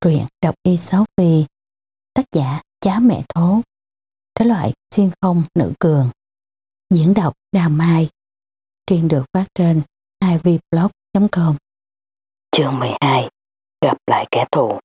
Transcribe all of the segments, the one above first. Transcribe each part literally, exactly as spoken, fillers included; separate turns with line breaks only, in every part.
Truyện đọc y sáu phi. Tác giả Chá Mẹ Thố. Thể loại xuyên không nữ cường. Diễn đọc Đào Mai. Truyện được phát trên i vê blog chấm com. Chương mười hai. Gặp lại kẻ thù.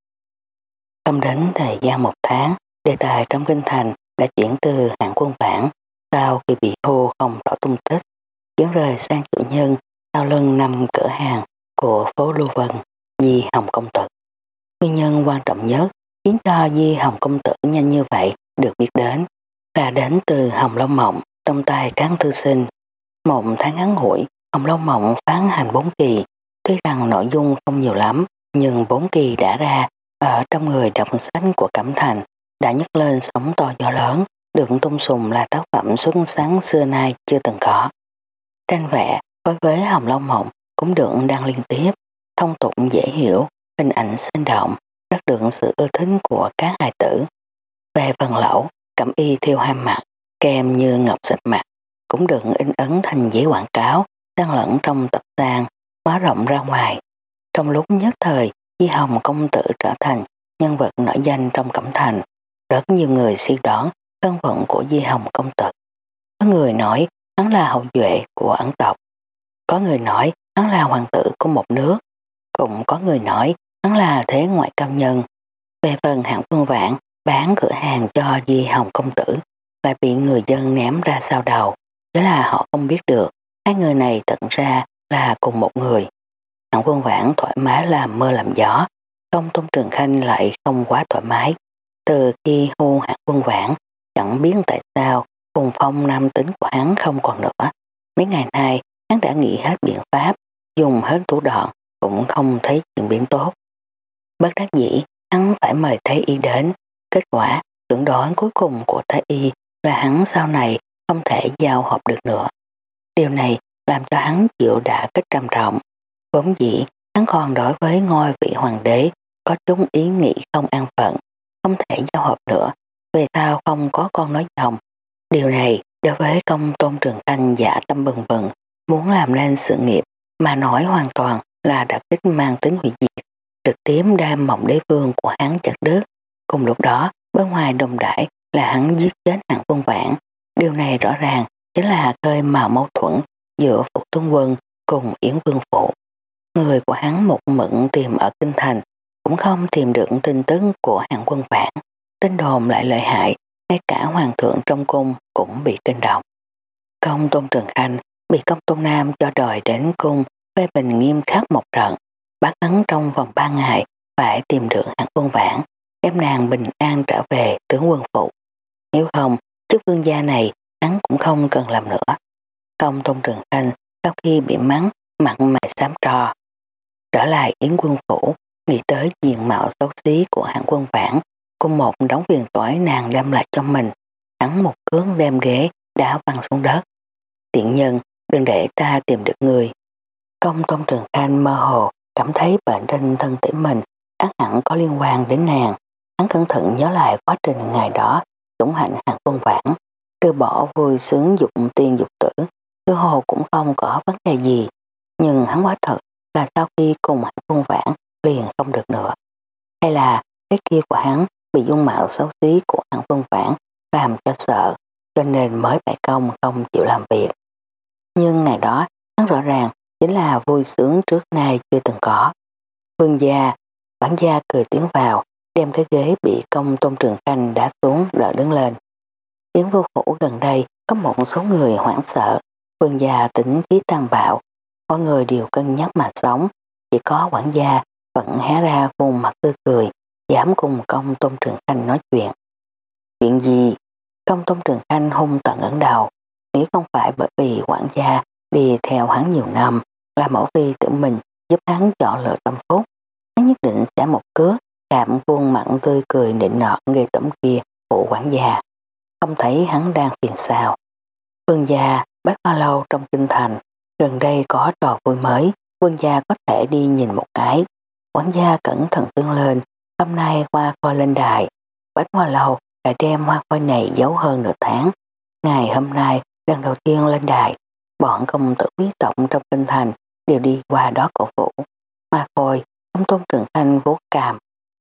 Không đến thời gian một tháng, đề tài trong kinh thành đã chuyển từ hạng Quân Vãn sau khi bị hô không rõ tung tích, chuyển rời sang chủ nhân sau lưng năm cửa hàng của phố Lưu Vân, Di Hồng Công Tử. Nguyên nhân quan trọng nhất khiến cho Di Hồng Công Tử nhanh như vậy được biết đến là đến từ Hồng Lâu Mộng trong tay các thư sinh. Một tháng ngắn ngủi, Hồng Lâu Mộng phán hành bốn kỳ, tuy rằng nội dung không nhiều lắm, nhưng bốn kỳ đã ra ở trong người đọc sách của Cẩm Thành đã nhấc lên sóng to gió lớn, được tung sùng là tác phẩm xuất sáng xưa nay chưa từng có. Tranh vẽ đối với Hồng Lâu Mộng cũng được đăng liên tiếp, thông tục dễ hiểu, hình ảnh sinh động, rất được sự ưa thích của các hài tử. Về phần lẩu, cẩm y thiêu ham mặt, kem như ngọc sạch mặt, cũng được in ấn thành giấy quảng cáo, đang lẫn trong tập san, hóa rộng ra ngoài. Trong lúc nhất thời, Di Hồng Công Tử trở thành nhân vật nổi danh trong Cẩm Thành. Rất nhiều người suy đoán thân phận của Di Hồng Công Tử. Có người nói hắn là hậu duệ của ẩn tộc, có người nói hắn là hoàng tử của một nước, cũng có người nói hắn là thế ngoại cao nhân. Về phần hạng Phương Vãn bán cửa hàng cho Di Hồng Công Tử lại bị người dân ném ra sau đầu, đó là họ không biết được hai người này thật ra là cùng một người. Hạng Phương Vãn thoải mái làm mơ làm gió, Công Tôn Trường Khanh lại không quá thoải mái. Từ khi hôn Hạng Phương Vãn, chẳng biết tại sao cùng phong nam tính của hắn không còn nữa. Mấy ngày nay hắn đã nghĩ hết biện pháp, dùng hết thủ đoạn, cũng không thấy chuyển biến tốt. Bất đắc dĩ, hắn phải mời Thái Y đến. Kết quả, tưởng đoán cuối cùng của Thái Y là hắn sau này không thể giao hợp được nữa. Điều này làm cho hắn chịu đả kích trầm trọng. Vốn dĩ, hắn còn đối với ngôi vị hoàng đế có chúng ý nghĩ không an phận, không thể giao hợp nữa. Về sao không có con nói chồng. Điều này đối với Công Tôn Trường Khanh dạ tâm bừng bừng, muốn làm lên sự nghiệp mà nói hoàn toàn là đặc kích mang tính hủy diệt, trực tiếp đem mộng đế vương của hắn chặt đứt. Cùng lúc đó, bên ngoài đồng đãi là hắn giết chết Hạng Phương Vãn. Điều này rõ ràng chính là khơi mào mâu thuẫn giữa Phục Tướng Quân cùng Yến Vương Phủ. Người của hắn một mực tìm ở kinh thành, cũng không tìm được tin tức của Hạng Quân Vãn. Tin đồn lại lợi hại, ngay cả hoàng thượng trong cung cũng bị kinh động. Công Tôn Trường Khanh bị Công Tôn Nam cho đòi đến cung phê bình nghiêm khắc một trận, bắt hắn trong vòng ba ngày phải tìm được Hạng Quân Vãn, đem nàng bình an trở về tướng quân phủ. Nếu không, chức vương gia này hắn cũng không cần làm nữa. Công Tôn Trường Khanh sau khi bị mắng, mặt mày xám trò, trở lại Yến Quân phủ, nghĩ tới diện mạo xấu xí của Hạng Quân Vãn cùng một đống phiền toái nàng đem lại cho mình, hắn một cước đem ghế đá văng xuống đất. Tiện nhân, đừng để ta tìm được người. Công Tôn Trường Khanh mơ hồ cảm thấy bệnh trên thân thể mình ác hẳn có liên quan đến nàng. Hắn cẩn thận nhớ lại quá trình ngày đó sủng hạnh Hạng Quân Vãn, đưa bỏ vui sướng dục tiên dục tử, tư hồ cũng không có vấn đề gì. Nhưng hắn quá thật là sau khi cùng Hạng Quân Vãn liền không được nữa. Hay là cái kia của hắn bị dung mạo xấu xí của Hạng Quân Vãn làm cho sợ, cho nên mới bãi công không chịu làm việc. Nhưng ngày đó hắn rõ ràng chính là vui sướng trước nay chưa từng có. Vương gia, bản gia cười tiến vào, đem cái ghế bị Công Tôn Trường Khanh đá xuống đỡ đứng lên. Yến Vương phủ gần đây có một số người hoảng sợ, vương gia tính khí tàn bạo, mọi người đều cân nhắc mà sống, chỉ có quản gia vẫn hé ra khuôn mặt tươi cười, dám cùng Công Tôn Trường Khanh nói chuyện. Chuyện gì? Công Tôn Trường Khanh hung tận ẩn đầu, nếu không phải bởi vì quản gia đi theo hắn nhiều năm, là mẫu phi tự mình giúp hắn chọn lựa tâm phúc, hắn nhất định sẽ một cước chạm khuôn mặt tươi cười nịnh nọt ghê tởm kia của quản gia. Không thấy hắn đang phiền sao. Vương gia, Bách Hoa Lâu trong kinh thành, gần đây có trò vui mới, vương gia có thể đi nhìn một cái. Quản gia cẩn thận tương lên, hôm nay hoa khôi lên đài. Bách Hoa Lâu đã đem hoa khôi này giấu hơn nửa tháng. Ngày hôm nay lần đầu tiên lên đài, bọn công tử quý tộc trong kinh thành đều đi qua đó cổ vũ. Hoa khôi, Công Tôn Trường Khanh vuốt cằm,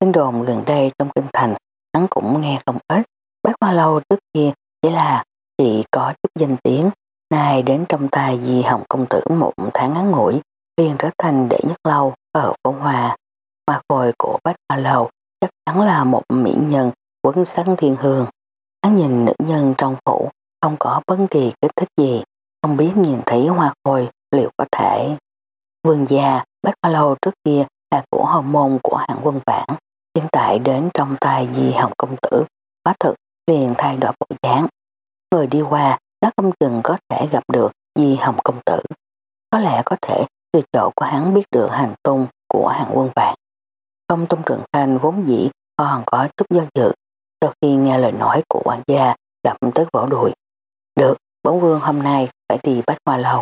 Tin đồn gần đây trong kinh thành hắn cũng nghe không ít. Bách Hoa Lâu trước kia chỉ là chỉ có chút danh tiếng, nay đến trong tay Di Hồng công tử một tháng ngắn ngủi liền trở thành đệ nhất lâu ở phố Hoa. Hoa khôi của Bách Hoa Lâu chắc chắn là một mỹ nhân quấn sắc thiên hương. Hắn nhìn nữ nhân trong phủ không có bất kỳ kích thích gì, không biết nhìn thấy hoa khôi liệu có thể. Vương gia Bách Hoa Lâu trước kia là của hậu môn của hạng Quân Vãn, hiện tại đến trong tay Di Hồng công tử, quá thực liền thay đổi bộ dáng. Người đi qua nó không chừng có thể gặp được Di Hồng công tử, có lẽ có thể từ chỗ của hắn biết được hành tung của hạng Quân Vãn. Công Tôn Trượng Khanh vốn dĩ còn có chút do dự, sau khi nghe lời nói của quản gia lập tức vỗ đùi. Được, bổn vương hôm nay phải đi Bách Hoa Lâu.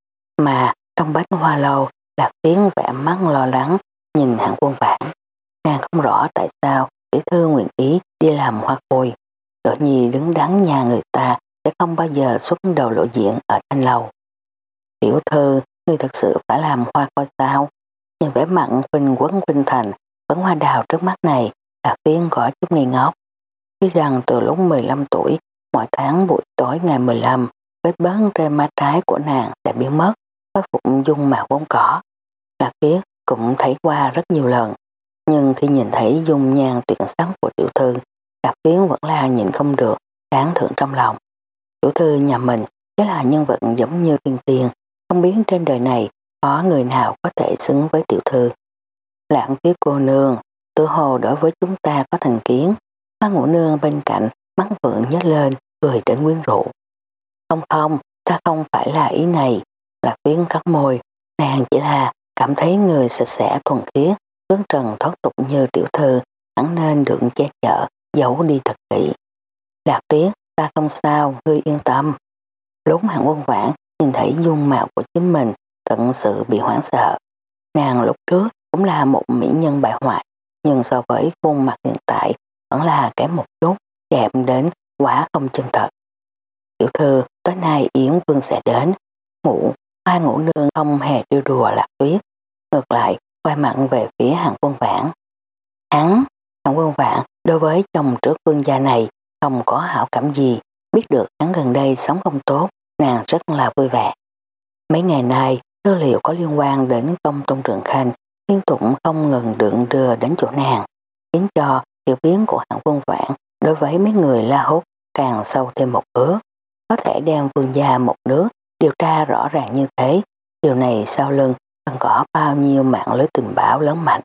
Mà trong Bách Hoa Lâu, Lạc Phiến vẻ mắt lo lắng nhìn hạng Quân Vãn. Nàng không rõ tại sao tiểu thư nguyện ý đi làm hoa khôi. Đỗ Nhi đứng đắn nhà người ta sẽ không bao giờ xuất đầu lộ diện ở thanh lầu. Tiểu thư, ngươi thật sự phải làm hoa khôi sao? Nhìn vẻ mặn khuynh quấn khuynh thành vẫn hoa đào trước mắt này, Lạc Phiến có chút ngây ngốc. Tuy rằng từ lúc mười lăm tuổi, mỗi tháng buổi tối ngày mười lăm, vết bớn trên má trái của nàng sẽ biến mất, khôi phục dung mạo vốn có. Lạc Phiến cũng thấy qua rất nhiều lần, nhưng khi nhìn thấy dung nhan tuyệt sắc của tiểu thư, Lạc Phiến vẫn là nhìn không được, đáng thượng trong lòng. Tiểu thư nhà mình chính là nhân vật giống như tiên tiên, không biết trên đời này có người nào có thể xứng với tiểu thư. Lãng Phiến cô nương, tự hồ đối với chúng ta có thành kiến. Hoa Ngũ Nương bên cạnh mắt vượng nhếch lên, cười đến quyến rũ. Không không, ta không phải là ý này. Lạc Phiến cắn môi, nàng chỉ là cảm thấy người sạch sẽ thuần khiết, tuấn trần thoát tục như tiểu thư, hẳn nên được che chở, giấu đi thật kỹ. Lạc Phiến, ta không sao, ngươi yên tâm. Lúc hạng Quân Vãn nhìn thấy dung mạo của chính mình, thật sự bị hoảng sợ. Nàng lúc trước cũng là một mỹ nhân bại hoại, nhưng so với khuôn mặt hiện tại vẫn là kém một chút, đẹp đến quá không chân thật. Tiểu thư, tối nay Yến Vương sẽ đến. Ngủ, Hoa Ngũ Nương không hề trêu đùa Lạc Tuyết, ngược lại quay mặn về phía hạng Quân Vãn. Hắn, hạng Quân Vãn đối với chồng trước vương gia này không có hảo cảm gì, biết được hắn gần đây sống không tốt, nàng rất là vui vẻ. Mấy ngày nay, tư liệu có liên quan đến Công Tôn Trượng Khanh liên tục không ngừng đựng đưa đến chỗ nàng, khiến cho hiểu biến của hạng Quân Vãn đối với mấy người La Hốt càng sâu thêm một bước. Có thể đem vương gia một nước điều tra rõ ràng như thế, điều này sau lưng cần có bao nhiêu mạng lưới tình báo lớn mạnh.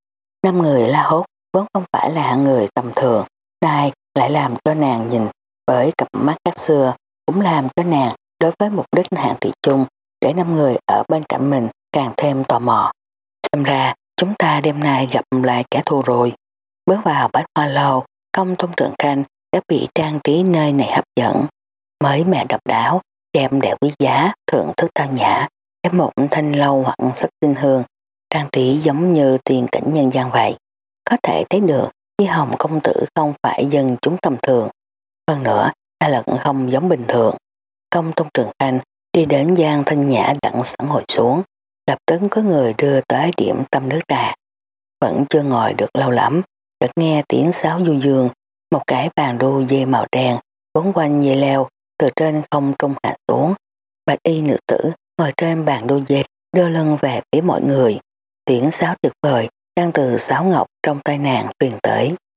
Năm người La Hốt vốn không phải là hạng người tầm thường, nay lại làm cho nàng nhìn với cặp mắt khác xưa, cũng làm cho nàng đối với mục đích hạng thị chung để năm người ở bên cạnh mình càng thêm tò mò. Xem ra chúng ta đêm nay gặp lại kẻ thù rồi. Bước vào Bách Hoa Lâu, Công Tôn Trượng Khanh đã bị trang trí nơi này hấp dẫn. Mới mẹ độc đáo, chém đẹp quý giá, thưởng thức tao nhã, với một thanh lâu hoặc sắc tinh hương, trang trí giống như tiền cảnh nhân gian vậy. Có thể thấy được Di Hồng công tử không phải dân chúng tầm thường. Hơn nữa, ta lẫn không giống bình thường. Công Tôn Trượng Khanh đi đến gian thanh nhã đặng sẵn ngồi xuống, lập tức có người đưa tới điểm tâm nước trà. Vẫn chưa ngồi được lâu lắm, chợt nghe tiếng sáo du dương, một cái bàn đu dây màu đen quấn quanh dây leo từ trên không trung hạ xuống. Bạch y nữ tử ngồi trên bàn đu dây, đưa lưng về phía mọi người. Tiếng sáo tuyệt vời đang từ sáo ngọc trong tay nàng truyền tới.